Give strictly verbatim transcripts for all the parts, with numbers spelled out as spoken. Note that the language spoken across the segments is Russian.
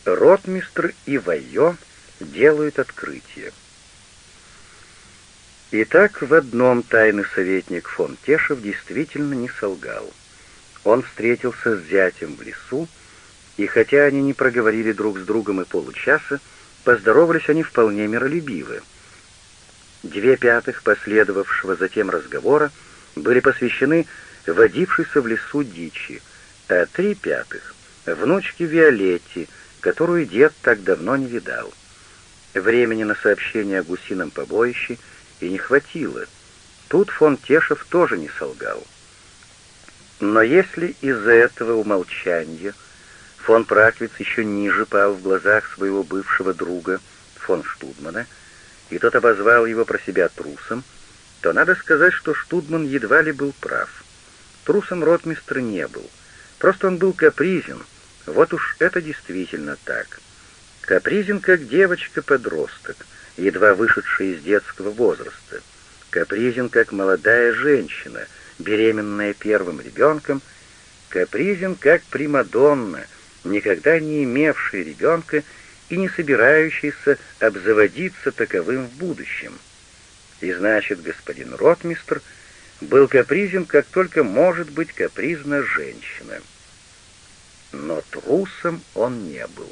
Ротмистр и Вайо делают открытие. Итак, в одном тайный советник фон Тешев действительно не солгал. Он встретился с зятем в лесу, и хотя они не проговорили друг с другом и получаса, поздоровались они вполне миролюбиво. Две пятых последовавшего затем разговора были посвящены водившейся в лесу дичи, а три пятых — внучке Виолетте, которую дед так давно не видал. Времени на сообщение о гусином побоище и не хватило. Тут фон Тешев тоже не солгал. Но если из-за этого умолчания фон Праквиц еще ниже пал в глазах своего бывшего друга фон Штудмана, и тот обозвал его про себя трусом, то надо сказать, что Штудман едва ли был прав. Трусом ротмистр не был, просто он был капризен, вот уж это действительно так. Капризен, как девочка-подросток, едва вышедшая из детского возраста. Капризен, как молодая женщина, беременная первым ребенком. Капризен, как примадонна, никогда не имевшая ребенка и не собирающийся обзаводиться таковым в будущем. И значит, господин ротмистр был капризен, как только может быть капризна женщина. Но трусом он не был.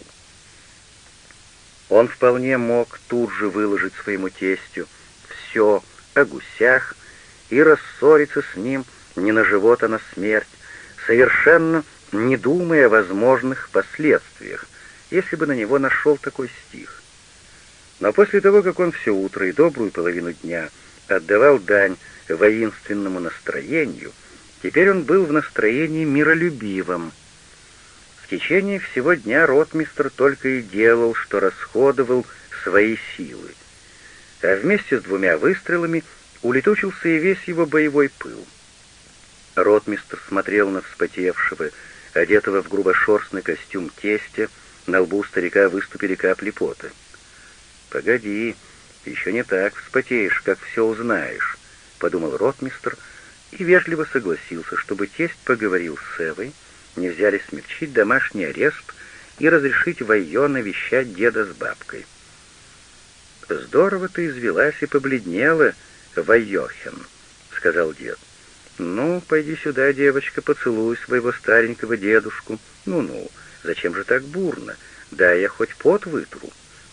Он вполне мог тут же выложить своему тестю все о гусях и рассориться с ним не на живот, а на смерть, совершенно не думая о возможных последствиях, если бы на него нашел такой стих. Но после того, как он все утро и добрую половину дня отдавал дань воинственному настроению, теперь он был в настроении миролюбивом. В течение всего дня ротмистр только и делал, что расходовал свои силы, а вместе с двумя выстрелами улетучился и весь его боевой пыл. Ротмистр смотрел на вспотевшего, одетого в грубошерстный костюм тестя, на лбу старика выступили капли пота. «Погоди, еще не так вспотеешь, как все узнаешь», — подумал ротмистр и вежливо согласился, чтобы тесть поговорил с Эвой, не взяли смягчить домашний арест и разрешить Вайо навещать деда с бабкой. «Здорово ты извелась и побледнела, Вайохен», — сказал дед. «Ну, пойди сюда, девочка, поцелуй своего старенького дедушку. Ну-ну, зачем же так бурно? Да, я хоть пот вытру».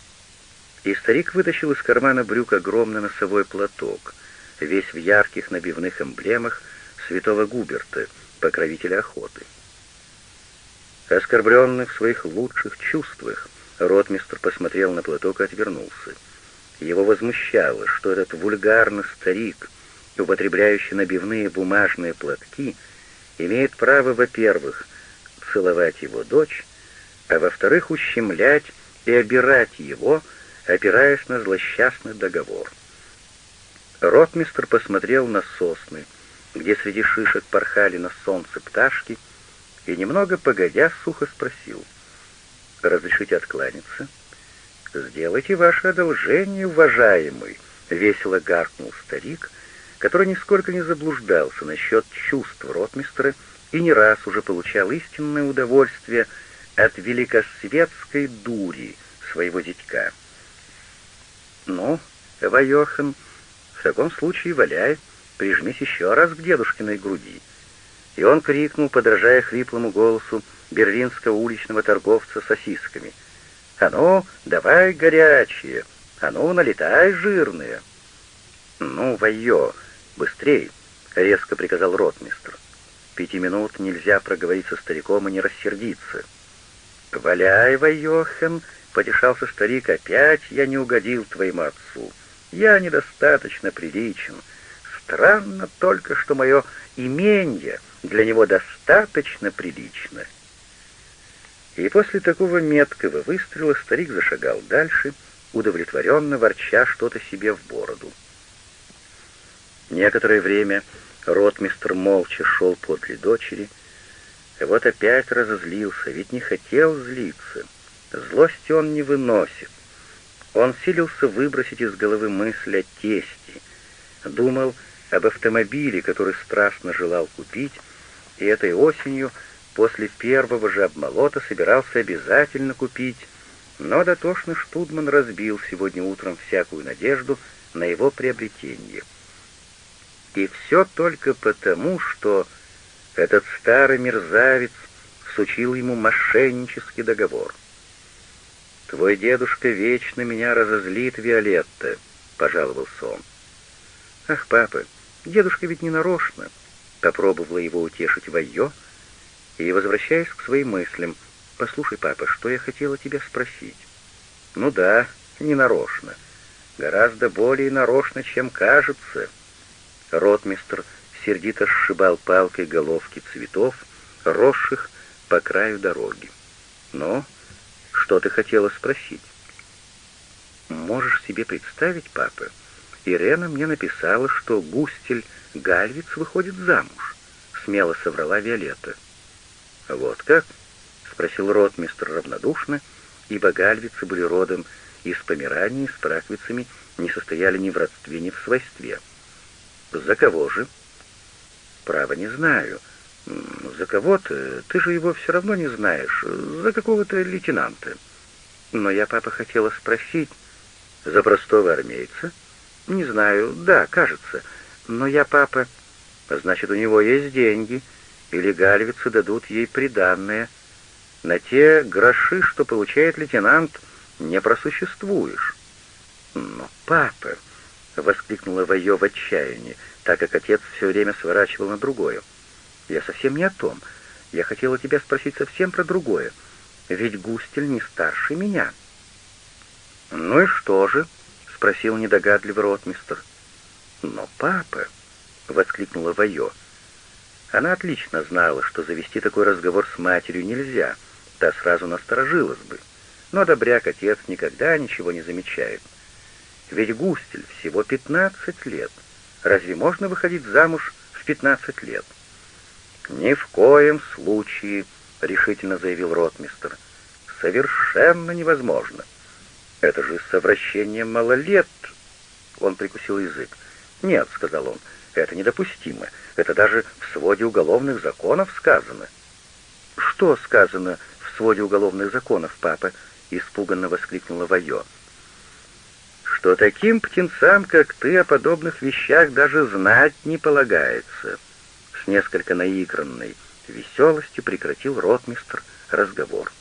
И старик вытащил из кармана брюк огромный носовой платок, весь в ярких набивных эмблемах святого Губерта, покровителя охоты. Оскорбленный в своих лучших чувствах, ротмистр посмотрел на платок и отвернулся. Его возмущало, что этот вульгарный старик, употребляющий набивные бумажные платки, имеет право, во-первых, целовать его дочь, а во-вторых, ущемлять и обирать его, опираясь на злосчастный договор. Ротмистр посмотрел на сосны, где среди шишек порхали на солнце пташки, и немного погодя сухо спросил: «Разрешите откланяться?» «Сделайте ваше одолжение, уважаемый», — весело гаркнул старик, который нисколько не заблуждался насчет чувств ротмистра и не раз уже получал истинное удовольствие от великосветской дури своего дитька. «Ну, Вайохен, в таком случае валяй, прижмись еще раз к дедушкиной груди». И он крикнул, подражая хриплому голосу берлинского уличного торговца сосисками: «А ну, давай горячие! А ну, налетай жирные!» «Ну, Вайо, быстрей!» — резко приказал ротмистр. «Пяти минут нельзя проговорить со стариком и не рассердиться». «Валяй, Вайохен!» — потешался старик. «Опять я не угодил твоему отцу. Я недостаточно приличен. Странно только, что мое имение для него достаточно прилично». И после такого меткого выстрела старик зашагал дальше, удовлетворенно ворча что-то себе в бороду. Некоторое время ротмистр молча шел подле дочери, и вот опять разозлился, ведь не хотел злиться. Злости он не выносит. Он силился выбросить из головы мысль о тесте, думал об автомобиле, который страстно желал купить, и этой осенью после первого же обмолота собирался обязательно купить, но дотошный штудман разбил сегодня утром всякую надежду на его приобретение. И все только потому, что этот старый мерзавец всучил ему мошеннический договор. «Твой дедушка вечно меня разозлит, Виолетта», — пожаловался он. «Ах, папа, дедушка ведь не нарочно», — попробовала его утешить Вайо, и, возвращаясь к своим мыслям, «Послушай, папа, что я хотела тебя спросить?» «Ну да, не нарочно. Гораздо более нарочно, чем кажется». Ротмистр сердито сшибал палкой головки цветов, росших по краю дороги. «Ну, что ты хотела спросить?» «Можешь себе представить, папа, Ирена мне написала, что Густель Гальвиц выходит замуж», — смело соврала Виолетта. «Вот как?» — спросил ротмистр равнодушно, ибо гальвицы были родом из Померании, с праквицами не состояли ни в родстве, ни в свойстве. «За кого же?» «Право не знаю. За кого-то, ты же его все равно не знаешь, за какого-то лейтенанта. Но я, папа, хотела спросить, за простого армейца? Не знаю, да, кажется. Но я, папа, значит, у него есть деньги, или гальвицы дадут ей приданное. На те гроши, что получает лейтенант, не просуществуешь». «Но, папа!» — воскликнула Вайо в отчаянии, так как отец все время сворачивал на другое. «Я совсем не о том. Я хотела тебя спросить совсем про другое. Ведь Густель не старше меня». «Ну и что же?» — спросил недогадливый ротмистр. «Но, папа!» — воскликнула Вайо. Она отлично знала, что завести такой разговор с матерью нельзя, та сразу насторожилась бы. Но добряк-отец никогда ничего не замечает. Ведь Густель всего пятнадцать лет. Разве можно выходить замуж в пятнадцать лет? «Ни в коем случае», — решительно заявил ротмистр. «Совершенно невозможно. Это же совращение малолет». Он прикусил язык. «Нет», — сказал он, — «это недопустимо. Это даже в своде уголовных законов сказано». «Что сказано в своде уголовных законов, папа?» — испуганно воскликнула Вайо. «Что таким птенцам, как ты, о подобных вещах даже знать не полагается». С несколько наигранной веселостью прекратил ротмистр разговор.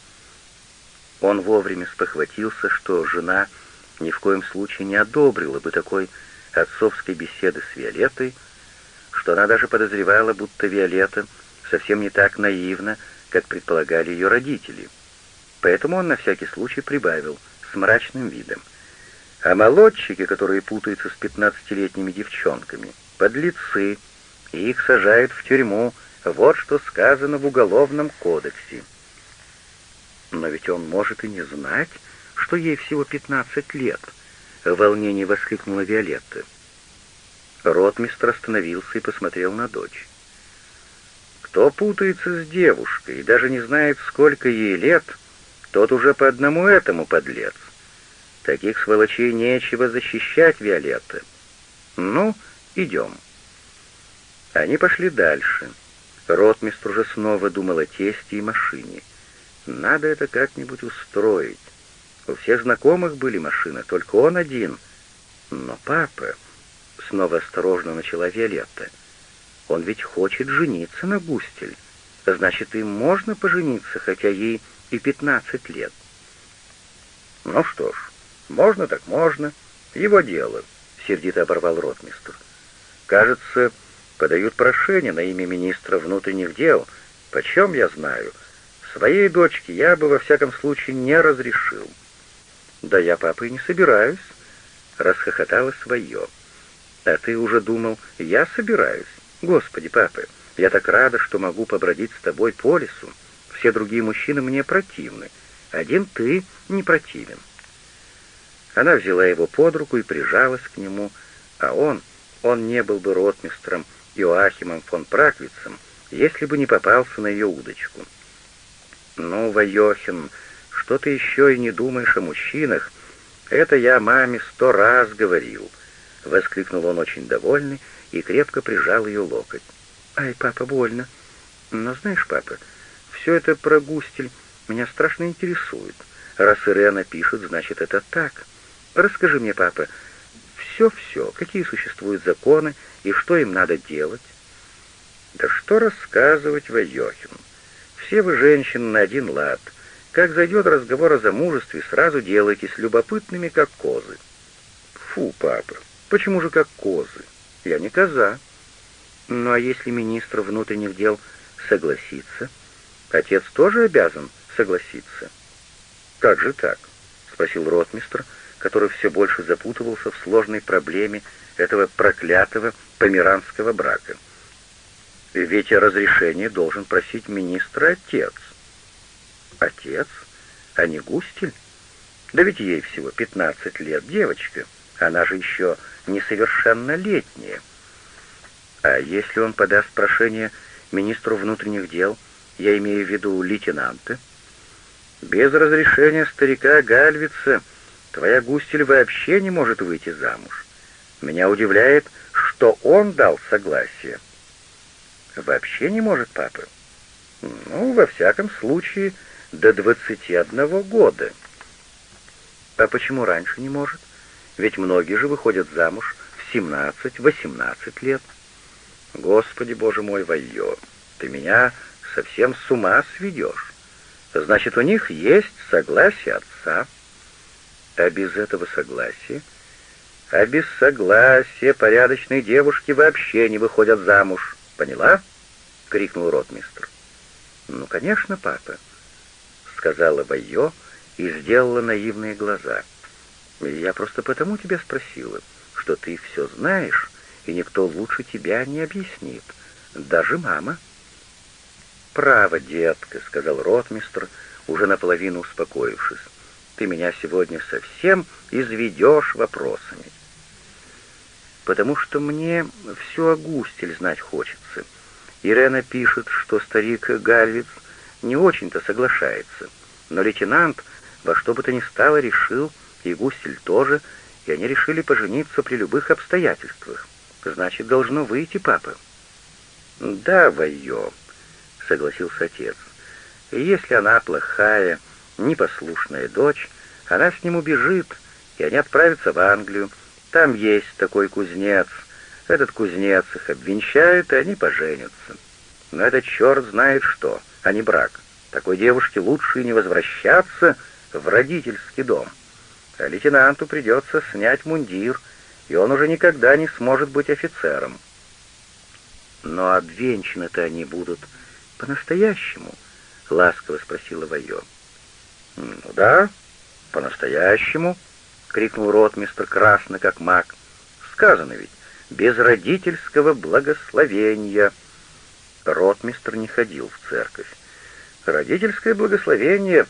Он вовремя спохватился, что жена ни в коем случае не одобрила бы такой отцовской беседы с Виолеттой, что она даже подозревала, будто Виолетта совсем не так наивна, как предполагали ее родители. Поэтому он на всякий случай прибавил с мрачным видом: «А молодчики, которые путаются с пятнадцатилетними девчонками, подлецы, и их сажают в тюрьму. Вот что сказано в Уголовном кодексе». «Но ведь он может и не знать, что ей всего пятнадцать лет», — в волнении воскликнула Виолетта. Ротмистр остановился и посмотрел на дочь. «Кто путается с девушкой и даже не знает, сколько ей лет, тот уже по одному этому подлец. Таких сволочей нечего защищать, Виолетта. Ну, идем». Они пошли дальше. Ротмистр уже снова думал о тесте и машине. Надо это как-нибудь устроить. У всех знакомых были машины, только он один. «Но папа...» — снова осторожно начала Виолетта. «Он ведь хочет жениться на Густель. Значит, им можно пожениться, хотя ей и пятнадцать лет». «Ну что ж, можно так можно. Его дело», — сердито оборвал ротмистр. «Кажется, подают прошение на имя министра внутренних дел. Почем я знаю? Своей дочке я бы во всяком случае не разрешил». «Да я, папа, и не собираюсь», — расхохоталась Вайо. «А ты уже думал, я собираюсь? Господи, папа, я так рада, что могу побродить с тобой по лесу. Все другие мужчины мне противны. Один ты не противен». Она взяла его под руку и прижалась к нему, а он, он не был бы ротмистром Иоахимом фон Праквицем, если бы не попался на ее удочку. «Ну, Вайохин, что ты еще и не думаешь о мужчинах? Это я маме сто раз говорил», — воскликнул он очень довольный и крепко прижал ее локоть. «Ай, папа, больно. Но знаешь, папа, все это про Густель меня страшно интересует. Раз Ирена пишет, значит, это так. Расскажи мне, папа, все-все, какие существуют законы и что им надо делать?» «Да что рассказывать, Вайохин? Все вы, женщины, на один лад. Как зайдет разговор о замужестве, сразу делаетесь любопытными, как козы». «Фу, папа, почему же как козы? Я не коза». «Ну а если министр внутренних дел согласится, отец тоже обязан согласиться?» «Как же так?» — спросил ротмистр, который все больше запутывался в сложной проблеме этого проклятого померанского брака. «Ведь разрешение должен просить министра отец». «Отец? А не Густель? Да ведь ей всего пятнадцать лет, девочка. Она же еще несовершеннолетняя. А если он подаст прошение министру внутренних дел, я имею в виду лейтенанта? Без разрешения старика Гальвица твоя Густель вообще не может выйти замуж. Меня удивляет, что он дал согласие». «Вообще не может, папа?» «Ну, во всяком случае, до двадцати одного года». «А почему раньше не может? Ведь многие же выходят замуж в семнадцать-восемнадцать лет». «Господи, Боже мой, Вайо, ты меня совсем с ума сведешь. Значит, у них есть согласие отца». «А без этого согласия?» «А без согласия порядочные девушки вообще не выходят замуж. Поняла?» — крикнул ротмистр. «Ну, конечно, папа», — сказала Вайо и сделала наивные глаза. «Я просто потому тебя спросила, что ты все знаешь, и никто лучше тебя не объяснит, даже мама». «Право, детка», — сказал ротмистр, уже наполовину успокоившись, «ты меня сегодня совсем изведешь вопросами». «Потому что мне все о Густель знать хочется. Ирена пишет, что старик Гальвиц не очень-то соглашается, но лейтенант во что бы то ни стало решил, и Густель тоже, и они решили пожениться при любых обстоятельствах. Значит, должно выйти, папа». «Да, Вайо», — согласился отец, — «если она плохая, непослушная дочь, она с ним убежит, и они отправятся в Англию. Там есть такой кузнец. Этот кузнец их обвенчает, и они поженятся. Но это черт знает что, а не брак. Такой девушке лучше и не возвращаться в родительский дом. А лейтенанту придется снять мундир, и он уже никогда не сможет быть офицером». «Но обвенчаны-то они будут по-настоящему?» — ласково спросила Вайо. «Ну да, по-настоящему», — крикнул ротмистр, красно как мак. «Сказано ведь, без родительского благословения». Ротмистр не ходил в церковь. Родительское благословение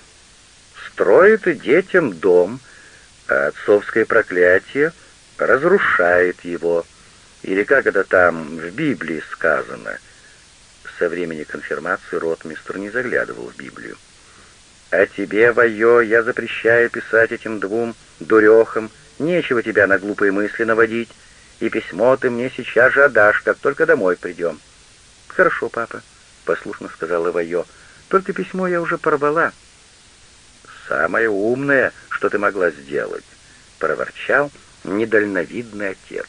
строит детям дом, а отцовское проклятие разрушает его. Или как это там в Библии сказано. Со времени конфирмации ротмистр не заглядывал в Библию. «А тебе, Вайо, я запрещаю писать этим двум дурехам, нечего тебя на глупые мысли наводить, и письмо ты мне сейчас же отдашь, как только домой придем». «Хорошо, папа», — послушно сказала Вайо, — «только письмо я уже порвала». «Самое умное, что ты могла сделать», — проворчал недальновидный отец.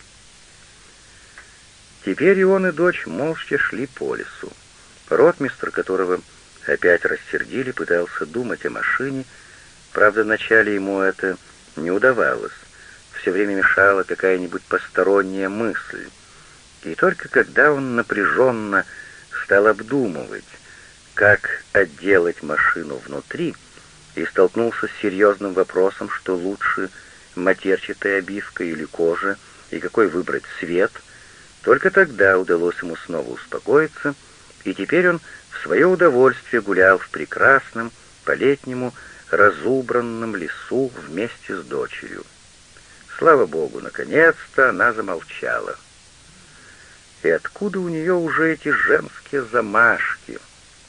Теперь и он, и дочь молча шли по лесу. Ротмистр, которого опять рассердили, пытался думать о машине. Правда, вначале ему это не удавалось. Все время мешала какая-нибудь посторонняя мысль. И только когда он напряженно стал обдумывать, как отделать машину внутри, и столкнулся с серьезным вопросом, что лучше, матерчатая обивка или кожа, и какой выбрать цвет, только тогда удалось ему снова успокоиться, и теперь он в свое удовольствие гулял в прекрасном, по-летнему разубранном лесу вместе с дочерью. Слава Богу, наконец-то она замолчала. И откуда у нее уже эти женские замашки?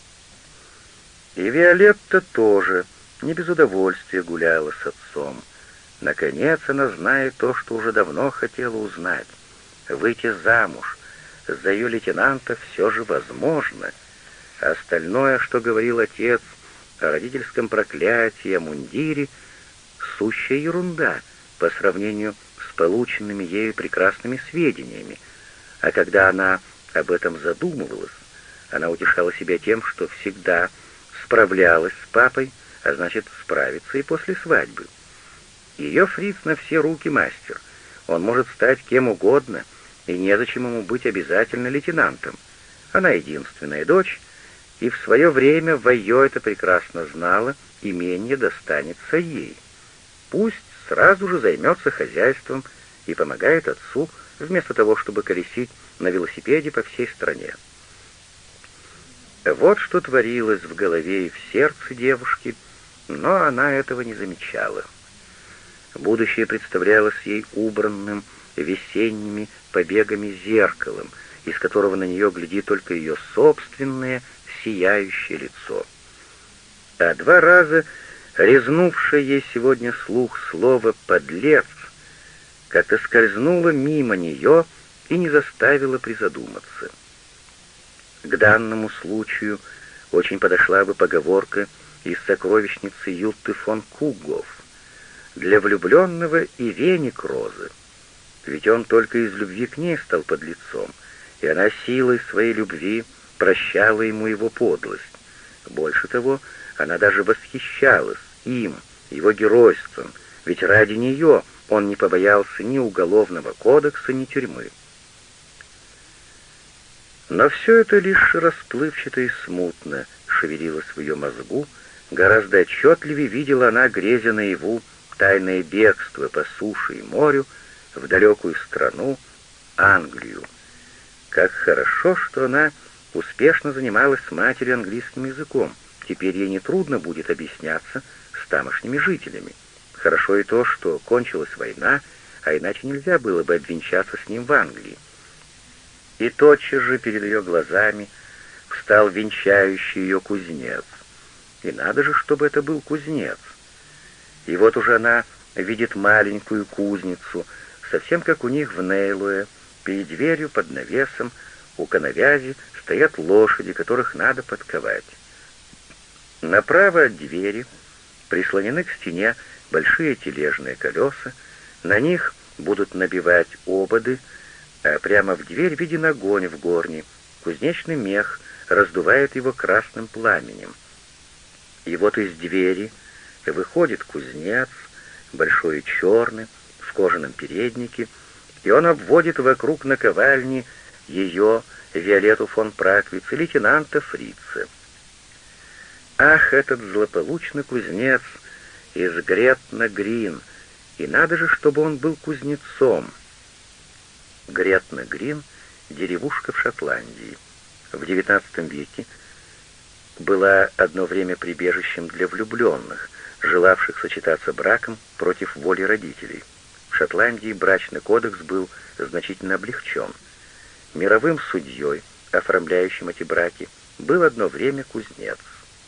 И Виолетта тоже не без удовольствия гуляла с отцом. Наконец она знает то, что уже давно хотела узнать. Выйти замуж за ее лейтенанта все же возможно. А остальное, что говорил отец о родительском проклятии, о мундире, сущая ерунда по сравнению с полученными ею прекрасными сведениями. А когда она об этом задумывалась, она утешала себя тем, что всегда справлялась с папой, а значит, справится и после свадьбы. Ее Фриц на все руки мастер. Он может стать кем угодно, и незачем ему быть обязательно лейтенантом. Она единственная дочь, и в свое время Вайо это прекрасно знала, имение достанется ей. Пусть сразу же займется хозяйством и помогает отцу, вместо того, чтобы колесить на велосипеде по всей стране. Вот что творилось в голове и в сердце девушки, но она этого не замечала. Будущее представлялось ей убранным весенними побегами зеркалом, из которого на нее глядит только ее собственное сияющее лицо. А два раза резнувшее ей сегодня слух слово «подлец» как-то скользнуло мимо нее и не заставило призадуматься. К данному случаю очень подошла бы поговорка из сокровищницы Ютты фон Куггоф: «Для влюбленного и веник розы». Ведь он только из любви к ней стал подлецом, и она силой своей любви прощала ему его подлость. Больше того, она даже восхищалась им, его геройством, ведь ради нее он не побоялся ни уголовного кодекса, ни тюрьмы. Но все это лишь расплывчато и смутно шевелилось в ее мозгу, гораздо отчетливее видела она, грезя наяву, тайное бегство по суше и морю в далекую страну, Англию. Как хорошо, что она успешно занималась с матерью английским языком. Теперь ей нетрудно будет объясняться с тамошними жителями. Хорошо и то, что кончилась война, а иначе нельзя было бы обвенчаться с ним в Англии. И тотчас же перед ее глазами встал венчающий ее кузнец. И надо же, чтобы это был кузнец. И вот уже она видит маленькую кузницу, совсем как у них в Нейлуэ. Перед дверью под навесом у коновязи стоят лошади, которых надо подковать. Направо от двери прислонены к стене большие тележные колеса, на них будут набивать ободы, а прямо в дверь виден огонь в горне, кузнечный мех раздувает его красным пламенем. И вот из двери выходит кузнец, большой и черный, в кожаном переднике, и он обводит вокруг наковальни ее, Виолетту фон Праквиц, и лейтенанта Фрица. Ах, этот злополучный кузнец из Гретна-Грин, и надо же, чтобы он был кузнецом. Гретна-Грин — деревушка в Шотландии. В девятнадцатом веке была одно время прибежищем для влюбленных, желавших сочетаться браком против воли родителей. В Шотландии брачный кодекс был значительно облегчен. Мировым судьей, оформляющим эти браки, был одно время кузнец.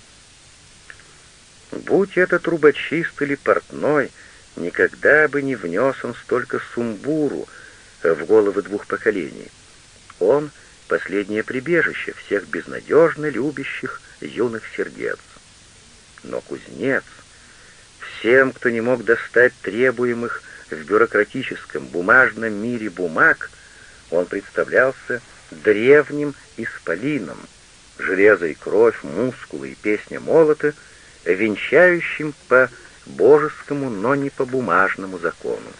Будь это трубочист или портной, никогда бы не внес он столько сумбуру в головы двух поколений. Он — последнее прибежище всех безнадежно любящих юных сердец. Но кузнец, всем, кто не мог достать требуемых в бюрократическом бумажном мире бумаг, он представлялся древним исполином, железо и кровь, мускулы и песня молота, венчающим по божескому, но не по бумажному закону.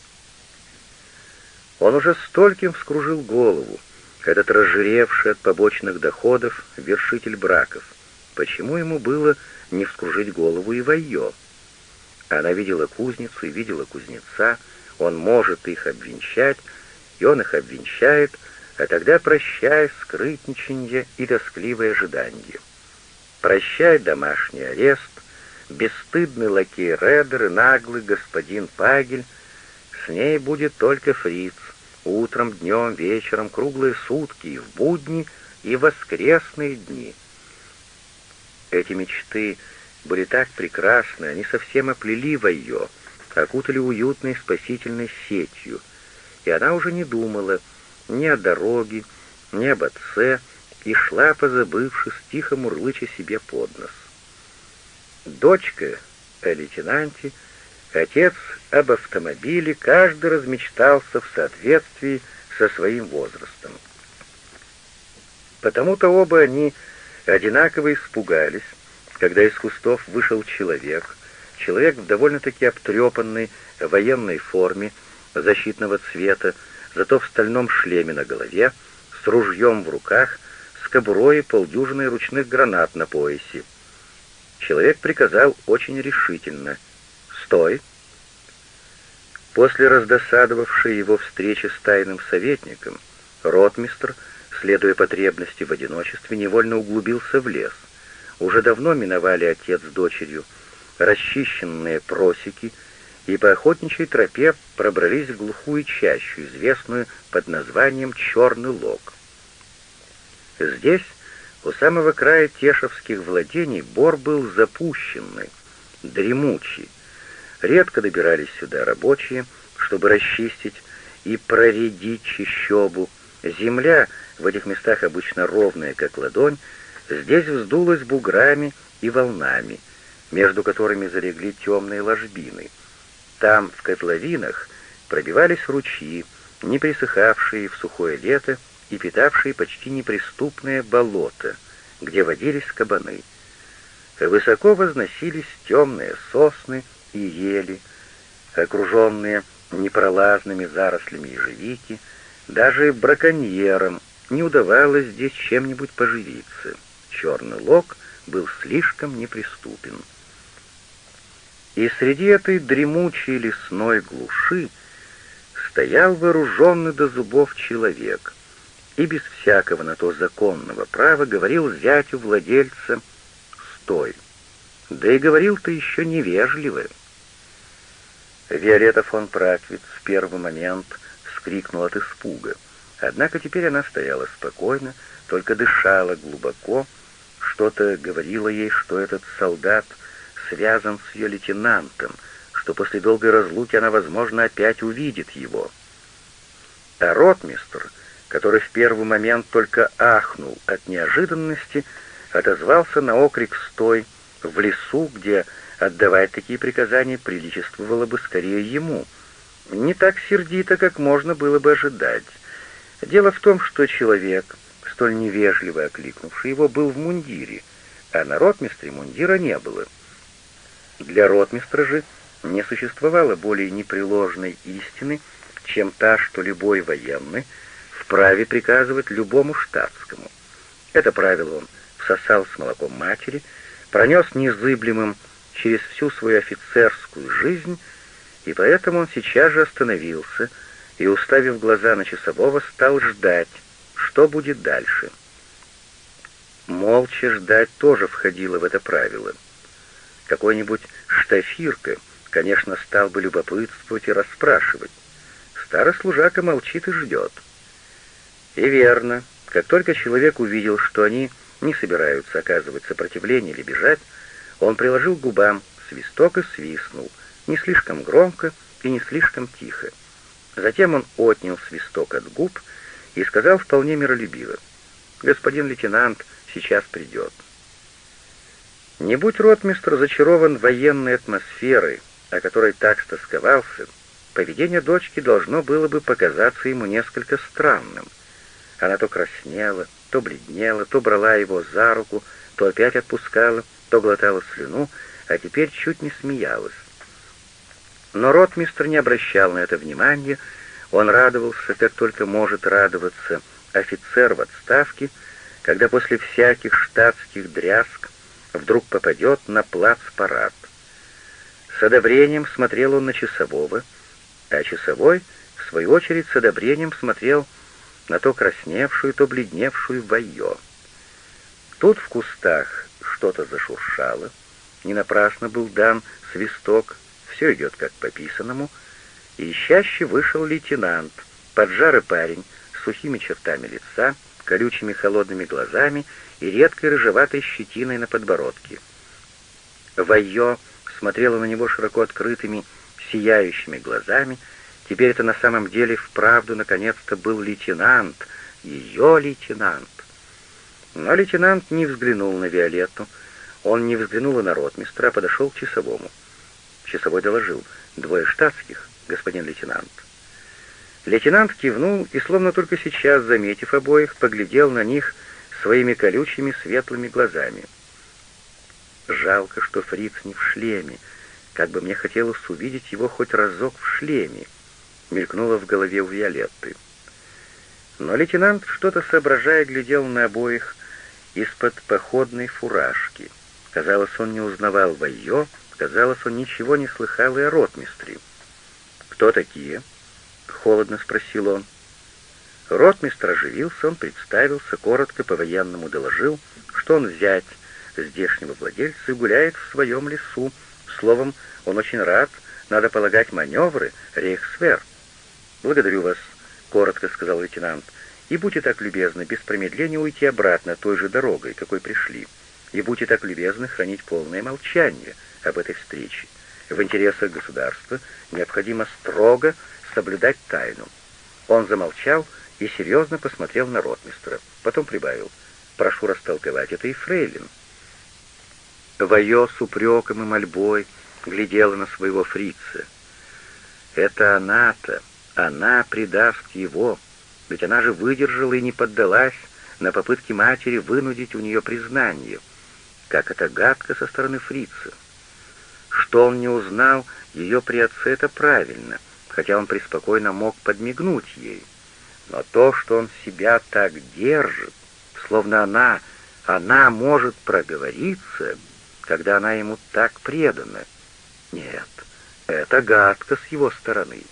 Он уже стольким вскружил голову, этот разжиревший от побочных доходов вершитель браков. Почему ему было не вскружить голову и Вайо? Она видела кузницу и видела кузнеца, он может их обвенчать, и он их обвенчает, а тогда прощай скрытничанье и тоскливое ожидание. Прощай домашний арест, бесстыдный лакей Редер и наглый господин Пагель. С ней будет только Фриц, утром, днем, вечером, круглые сутки, и в будни, и в воскресные дни. Эти мечты были так прекрасны, они совсем оплели Вайо, окутали уютной спасительной сетью, и она уже не думала ни о дороге, ни об отце, и шла, позабывшись, тихо мурлыча себе под нос. Дочка о лейтенанте, отец об автомобиле, каждый размечтался в соответствии со своим возрастом. Потому-то оба они одинаково испугались, когда из кустов вышел человек, человек в довольно-таки обтрепанной военной форме защитного цвета, зато в стальном шлеме на голове, с ружьем в руках, с кобурой и полдюжиной ручных гранат на поясе. Человек приказал очень решительно: «Стой!» После раздосадовавшей его встречи с тайным советником, ротмистр, следуя потребности в одиночестве, невольно углубился в лес. Уже давно миновали отец с дочерью расчищенные просеки и по охотничьей тропе пробрались в глухую чащу, известную под названием Черный Лог. Здесь, у самого края тешевских владений, бор был запущенный, дремучий. Редко добирались сюда рабочие, чтобы расчистить и проредить чащобу. Земля в этих местах обычно ровная, как ладонь, здесь вздулась буграми и волнами, между которыми залегли темные ложбины. Там, в котловинах, пробивались ручьи, не пресыхавшие в сухое лето и питавшие почти неприступное болото, где водились кабаны. Высоко возносились темные сосны и ели, окруженные непролазными зарослями ежевики. Даже браконьерам не удавалось здесь чем-нибудь поживиться. Черный Лог был слишком неприступен. И среди этой дремучей лесной глуши стоял вооруженный до зубов человек и без всякого на то законного права говорил зятю владельца: «Стой!» Да и говорил-то еще невежливо. Виолетта фон Праквиц в первый момент вскрикнула от испуга. Однако теперь она стояла спокойно, только дышала глубоко. Что-то говорило ей, что этот солдат связан с ее лейтенантом, что после долгой разлуки она, возможно, опять увидит его. А ротмистр, который в первый момент только ахнул от неожиданности, отозвался на окрик «Стой!» в лесу, где отдавать такие приказания приличествовало бы скорее ему. Не так сердито, как можно было бы ожидать. Дело в том, что человек, столь невежливо окликнувший его, был в мундире, а на ротмистре мундира не было. Для ротмистра же не существовало более непреложной истины, чем та, что любой военный вправе приказывать любому штатскому. Это правило он всосал с молоком матери, пронес незыблемым через всю свою офицерскую жизнь, и поэтому он сейчас же остановился и, уставив глаза на часового, стал ждать, что будет дальше. Молча ждать тоже входило в это правило. Какой-нибудь штафирка, конечно, стал бы любопытствовать и расспрашивать. Старый служака молчит и ждет. И верно, как только человек увидел, что они не собираются оказывать сопротивление или бежать, он приложил к губам свисток и свистнул, не слишком громко и не слишком тихо. Затем он отнял свисток от губ и сказал вполне миролюбиво: «Господин лейтенант сейчас придет». Не будь ротмистр зачарован военной атмосферой, о которой так стосковался, поведение дочки должно было бы показаться ему несколько странным. Она то краснела, то бледнела, то брала его за руку, то опять отпускала, то глотала слюну, а теперь чуть не смеялась. Но ротмистр не обращал на это внимания, он радовался, как только может радоваться офицер в отставке, когда после всяких штатских дрязг вдруг попадет на плацпарад. С одобрением смотрел он на часового, а часовой, в свою очередь, с одобрением смотрел на то красневшую, то бледневшую Вайо. Тут в кустах что-то зашуршало, не напрасно был дан свисток, все идет как по писанному, и чаще вышел лейтенант, поджарый парень с сухими чертами лица, колючими холодными глазами и редкой рыжеватой щетиной на подбородке. Вайо смотрела на него широко открытыми, сияющими глазами. Теперь это на самом деле вправду наконец-то был лейтенант, ее лейтенант. Но лейтенант не взглянул на Виолетту. Он не взглянул и на ротмистра, а подошел к часовому. Часовой доложил: «Двое штатских, господин лейтенант». Лейтенант кивнул и, словно только сейчас, заметив обоих, поглядел на них своими колючими светлыми глазами. «Жалко, что фриц не в шлеме. Как бы мне хотелось увидеть его хоть разок в шлеме», — мелькнуло в голове у Виолетты. Но лейтенант, что-то соображая, глядел на обоих из-под походной фуражки. Казалось, он не узнавал Вайо, казалось, он ничего не слыхал и о ротмистре. «Кто такие?» — холодно спросил он. Ротмистр оживился, он представился, коротко по-военному доложил, что он зять здешнего владельца и гуляет в своем лесу. Словом, он очень рад, надо полагать, маневры, рейхсвер. «Благодарю вас», — коротко сказал лейтенант, — «и будьте так любезны без промедления уйти обратно той же дорогой, какой пришли, и будьте так любезны хранить полное молчание об этой встрече. В интересах государства необходимо строго соблюдать тайну». Он замолчал и серьезно посмотрел на ротмистра. Потом прибавил: «Прошу растолковать это и фрейлин». Вайо с упреком и мольбой глядела на своего фрица. «Это она-то, она предаст его, ведь она же выдержала и не поддалась на попытки матери вынудить у нее признание. Как это гадко со стороны фрица. Что он не узнал ее при отце, это правильно, хотя он преспокойно мог подмигнуть ей. Но то, что он себя так держит, словно она, она может проговориться, когда она ему так предана. Нет, это гадко с его стороны».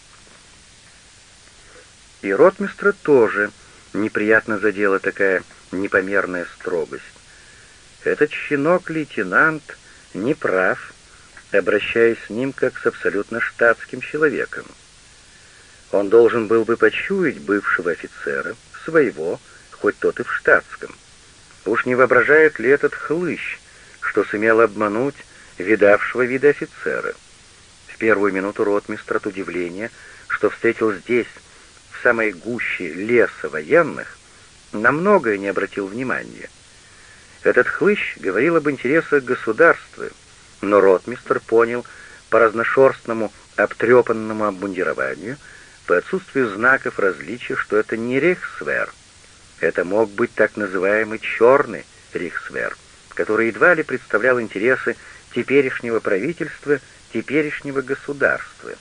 И ротмистра тоже неприятно задела такая непомерная строгость. Этот щенок-лейтенант не прав, обращаясь с ним как с абсолютно штатским человеком. Он должен был бы почуять бывшего офицера, своего, хоть тот и в штатском. Уж не воображает ли этот хлыщ, что сумел обмануть видавшего вида офицера? В первую минуту ротмистр от удивления, что встретил здесь, в самой гуще леса военных, на многое не обратил внимания. Этот хлыщ говорил об интересах государства, но ротмистр понял по разношерстному обтрепанному обмундированию, по отсутствию знаков различия, что это не рейхсвер. Это мог быть так называемый черный рейхсвер, который едва ли представлял интересы теперешнего правительства, теперешнего государства.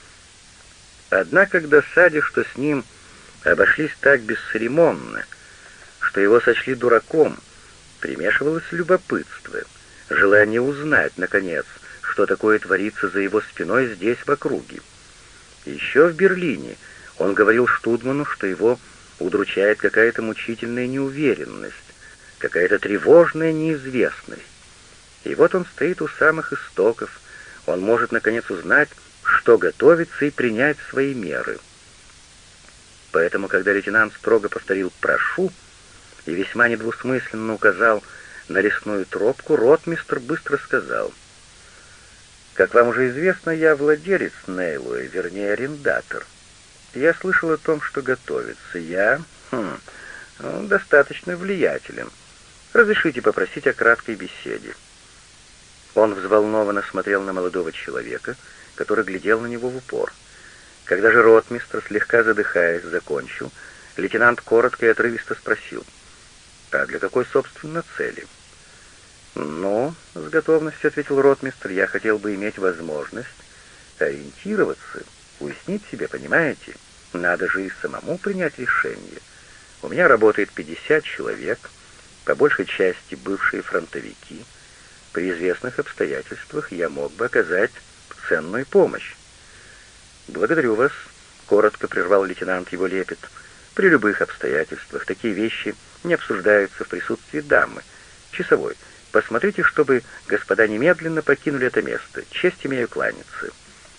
Однако к досаде, что с ним обошлись так бесцеремонно, что его сочли дураком, примешивалось любопытство, желание узнать, наконец, что такое творится за его спиной здесь, в округе. Еще в Берлине он говорил штудману, что его удручает какая-то мучительная неуверенность, какая-то тревожная неизвестность. И вот он стоит у самых истоков, он может, наконец, узнать, что готовится, и принять свои меры. Поэтому, когда лейтенант строго повторил «прошу» и весьма недвусмысленно указал на лесную тропку, ротмистр быстро сказал: «Как вам уже известно, я владелец Нейлуэ, вернее, арендатор. Я слышал о том, что готовится. Я хм, ну, достаточно влиятелен. Разрешите попросить о краткой беседе». Он взволнованно смотрел на молодого человека, который глядел на него в упор. Когда же ротмистр, слегка задыхаясь, закончил, лейтенант коротко и отрывисто спросил: «А для какой, собственно, цели?» «Ну, — с готовностью ответил ротмистр, — я хотел бы иметь возможность ориентироваться, уяснить себе, понимаете? Надо же и самому принять решение. У меня работает пятьдесят человек, по большей части бывшие фронтовики. При известных обстоятельствах я мог бы оказать ценную помощь». «Благодарю вас», — коротко прервал лейтенант его лепет. «При любых обстоятельствах такие вещи не обсуждаются в присутствии дамы. Часовой, посмотрите, чтобы господа немедленно покинули это место. Честь имею кланяться».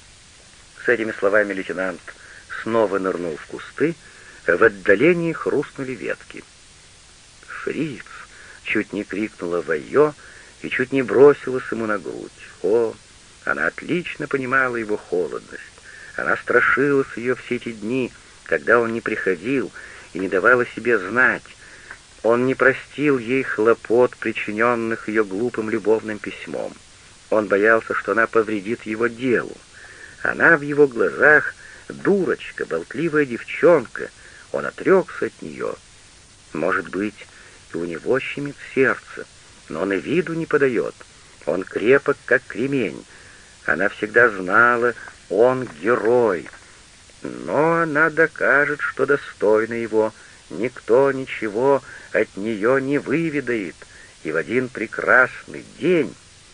С этими словами лейтенант снова нырнул в кусты, а в отдалении хрустнули ветки. «Фриц!» — чуть не крикнула Вайо и чуть не бросилась ему на грудь. О, она отлично понимала его холодность. Она страшилась ее все эти дни, когда он не приходил и не давала себе знать. Он не простил ей хлопот, причиненных ее глупым любовным письмом. Он боялся, что она повредит его делу. Она в его глазах дурочка, болтливая девчонка. Он отрекся от нее. Может быть, и у него щемит сердце, но он и виду не подает. Он крепок, как кремень. Она всегда знала, он герой. Но она докажет, что достойна его. Никто ничего от нее не выведает. И в один прекрасный день...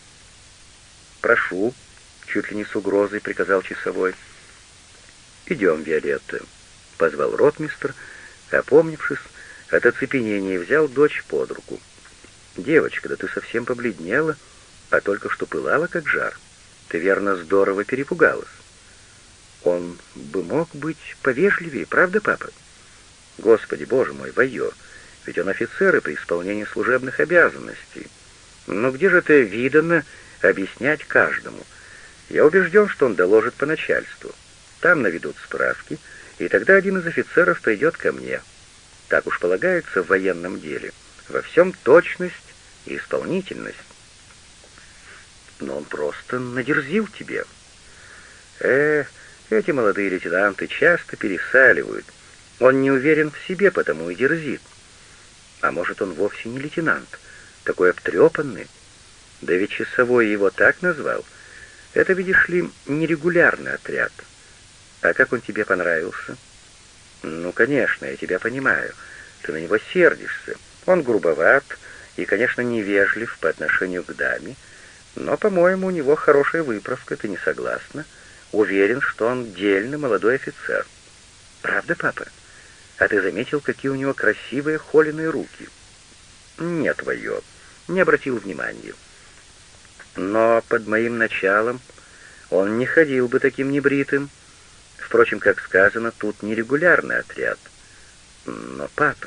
«Прошу», — чуть ли не с угрозой приказал часовой. «Идем, Виолетта», — позвал ротмистр, опомнившись от оцепенения, взял дочь под руку. «Девочка, да ты совсем побледнела, а только что пылала, как жар. Ты, верно, здорово перепугалась». «Он бы мог быть повежливее, правда, папа?» «Господи, боже мой, Вайо, ведь он офицер и при исполнении служебных обязанностей. Но где же это видано объяснять каждому? Я убежден, что он доложит по начальству. Там наведут справки, и тогда один из офицеров придет ко мне. Так уж полагается в военном деле. Во всем точность и исполнительность». «Но он просто надерзил тебе». «Э, эти молодые лейтенанты часто пересаливают. Он не уверен в себе, потому и дерзит. А может, он вовсе не лейтенант, такой обтрепанный? Да ведь часовой его так назвал. Это, видишь ли, нерегулярный отряд. А как он тебе понравился?» «Ну, конечно, я тебя понимаю. Ты на него сердишься. Он грубоват и, конечно, невежлив по отношению к даме. Но, по-моему, у него хорошая выправка, ты не согласна? Уверен, что он дельный молодой офицер». «Правда, папа? А ты заметил, какие у него красивые холеные руки?» «Нет, Вайо, не обратил внимания. Но под моим началом он не ходил бы таким небритым. Впрочем, как сказано, тут нерегулярный отряд. Но, папа...»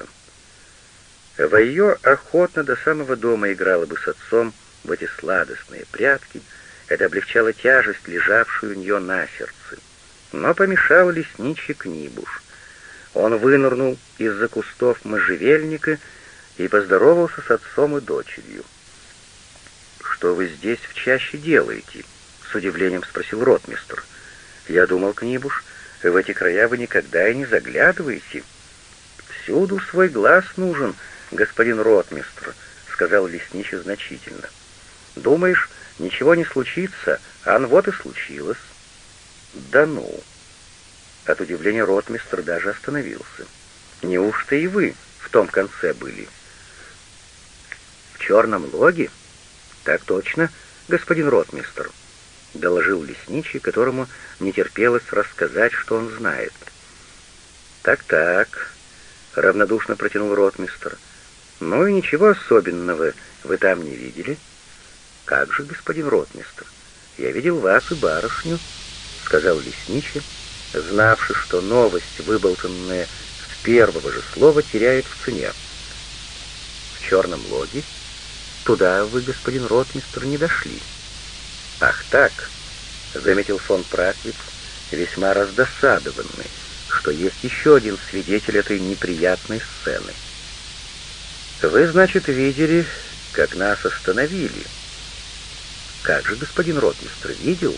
Вайо охотно до самого дома играла бы с отцом в эти сладостные прятки. Это облегчало тяжесть, лежавшую у нее на сердце. Но помешал лесничий Книбуш. Он вынырнул из-за кустов можжевельника и поздоровался с отцом и дочерью. «Что вы здесь в чаще делаете?» — с удивлением спросил ротмистр. «Я думал, Книбуш, в эти края вы никогда и не заглядываете». «Всюду свой глаз нужен, господин ротмистр», — сказал лесничий значительно. «Думаешь, ничего не случится, а ну вот и случилось». «Да ну!» От удивления ротмистр даже остановился. «Неужто и вы в том конце были?» «В черном логе?» «Так точно, господин ротмистр», — доложил лесничий, которому не терпелось рассказать, что он знает. «Так-так», — равнодушно протянул ротмистр. «Ну и ничего особенного вы там не видели?» «Как же, господин ротмистр, я видел вас и барышню», — сказал лесничий, знавший, что новость, выболтанная с первого же слова, теряет в цене. «В черном логе? Туда вы, господин ротмистр, не дошли». «Ах так», — заметил фон Праквиц, весьма раздосадованный, что есть еще один свидетель этой неприятной сцены. «Вы, значит, видели, как нас остановили?» «Как же, господин ротмистр, видел?»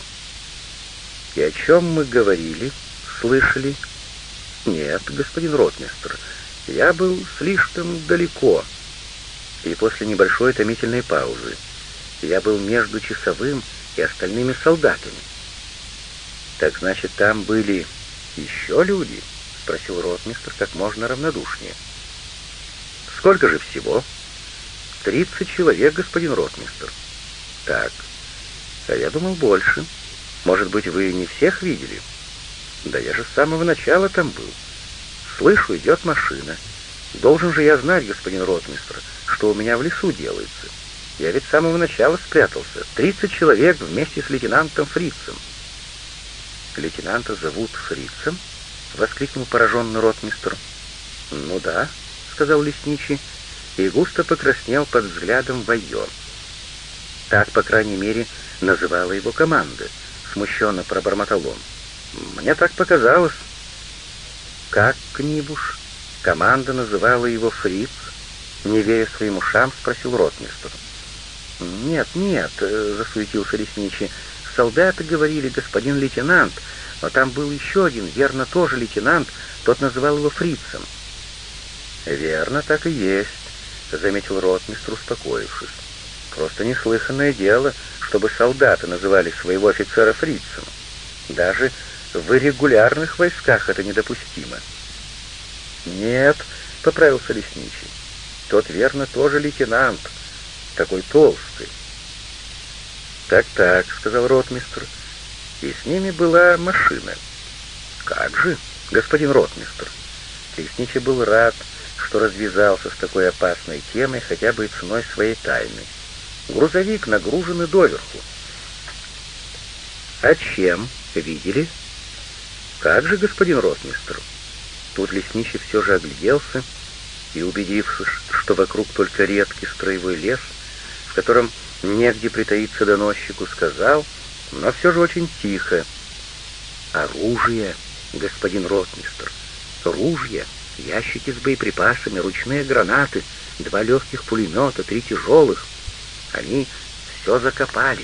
«И о чем мы говорили, слышали?» «Нет, господин ротмистр, я был слишком далеко». И после небольшой томительной паузы: «Я был между часовым и остальными солдатами». «Так значит, там были еще люди?» — спросил ротмистр как можно равнодушнее. «Сколько же всего?» «Тридцать человек, господин ротмистр». «Так, а я думал больше. Может быть, вы не всех видели?» «Да я же с самого начала там был. Слышу, идет машина. Должен же я знать, господин ротмистр, что у меня в лесу делается. Я ведь с самого начала спрятался. Тридцать человек вместе с лейтенантом Фрицем». «Лейтенанта зовут Фрицем?» — воскликнул пораженный ротмистр. «Ну да», — сказал лесничий, и густо покраснел под взглядом Вайо. «Так, по крайней мере, называла его команда», — смущенно пробормотал он. «Мне так показалось». «Как, Книбуш? Команда называла его Фриц?» Не веря своим ушам, спросил ротмистр. «Нет, нет», — засуетился лесничий, — «солдаты говорили, господин лейтенант, но там был еще один, верно, тоже лейтенант, тот называл его фрицем». «Верно, так и есть», — заметил ротмистр, успокоившись. «Просто неслыханное дело, чтобы солдаты называли своего офицера фрицем. Даже в регулярных войсках это недопустимо». «Нет», — поправился лесничий, — «тот, верно, тоже лейтенант, такой толстый». «Так-так», — сказал ротмистр, — «и с ними была машина». «Как же, господин ротмистр?» Лесничий был рад, что развязался с такой опасной темой хотя бы и ценой своей тайны. Грузовик нагружен и доверху. «А чем? Видели?» «Как же, господин ротмистр?» Тут лесничий все же огляделся и, убедившись, что вокруг только редкий строевой лес, в котором негде притаиться доносчику, сказал, но все же очень тихо: «Оружие, господин ротмистр, ружья, ящики с боеприпасами, ручные гранаты, два легких пулемета, три тяжелых. Они все закопали».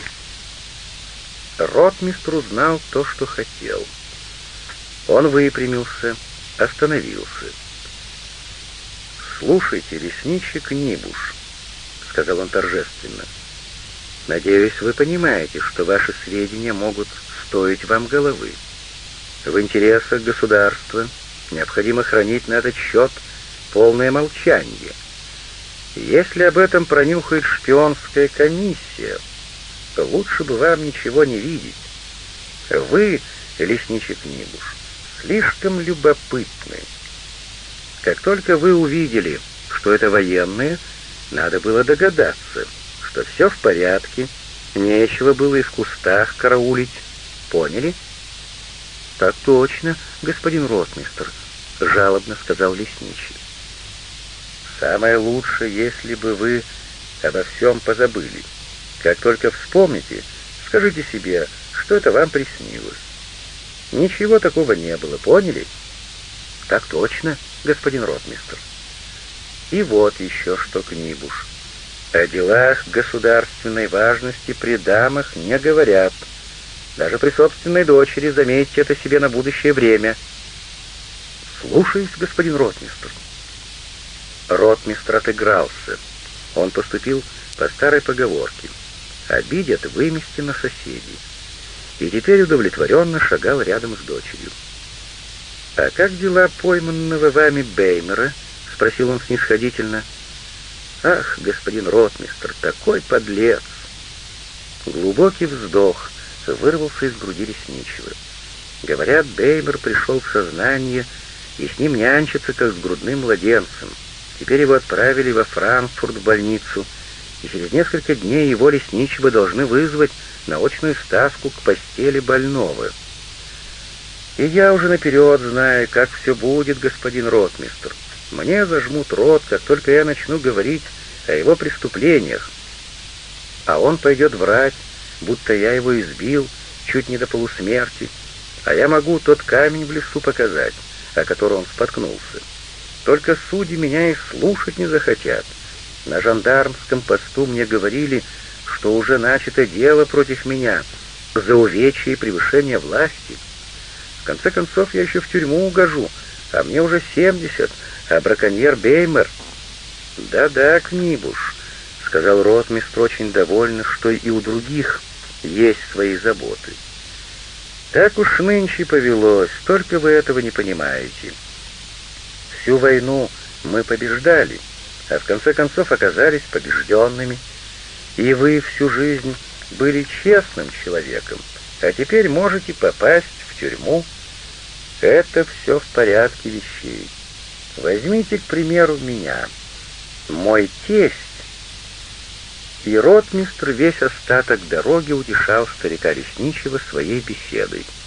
Ротмистр узнал то, что хотел. Он выпрямился, остановился. «Слушайте, лесничий Книбуш», — сказал он торжественно, — «надеюсь, вы понимаете, что ваши сведения могут стоить вам головы. В интересах государства необходимо хранить на этот счет полное молчание. Если об этом пронюхает шпионская комиссия, то лучше бы вам ничего не видеть. Вы, лесничий Книбуш, слишком любопытны. Как только вы увидели, что это военные, надо было догадаться, что все в порядке, нечего было и в кустах караулить. Поняли?» «Так точно, господин ротмистр», — жалобно сказал лесничий. «Самое лучшее, если бы вы обо всем позабыли. Как только вспомните, скажите себе, что это вам приснилось. Ничего такого не было, поняли?» «Так точно, господин ротмистр». «И вот еще что, Книбуш. О делах государственной важности при дамах не говорят. Даже при собственной дочери, заметьте это себе на будущее время». «Слушаюсь, господин ротмистр». Ротмистр отыгрался. Он поступил по старой поговорке: «Обидят, вымести на соседей». И теперь удовлетворенно шагал рядом с дочерью. «А как дела пойманного вами Беймера?» — спросил он снисходительно. «Ах, господин ротмистр, такой подлец!» Глубокий вздох вырвался из груди лесничего. Говорят, Беймер пришел в сознание, и с ним нянчится, как с грудным младенцем. Теперь его отправили во Франкфурт в больницу, и через несколько дней его лесничего должны вызвать на очную ставку к постели больного. И я уже наперед знаю, как все будет, господин ротмистр. Мне зажмут рот, как только я начну говорить о его преступлениях. А он пойдет врать, будто я его избил чуть не до полусмерти, а я могу тот камень в лесу показать, о который он споткнулся. Только судьи меня и слушать не захотят. На жандармском посту мне говорили, что уже начато дело против меня за увечье и превышение власти. В конце концов, я еще в тюрьму угожу, а мне уже семьдесят, а браконьер Беймер...» «Да-да, Книбуш», — сказал ротмистр, очень довольный, что и у других есть свои заботы. «Так уж нынче повелось, только вы этого не понимаете. Всю войну мы побеждали, а в конце концов оказались побежденными. И вы всю жизнь были честным человеком, а теперь можете попасть в тюрьму. Это все в порядке вещей. Возьмите, к примеру, меня. Мой тесть...» И ротмистр весь остаток дороги утешал старика лесничего своей беседой.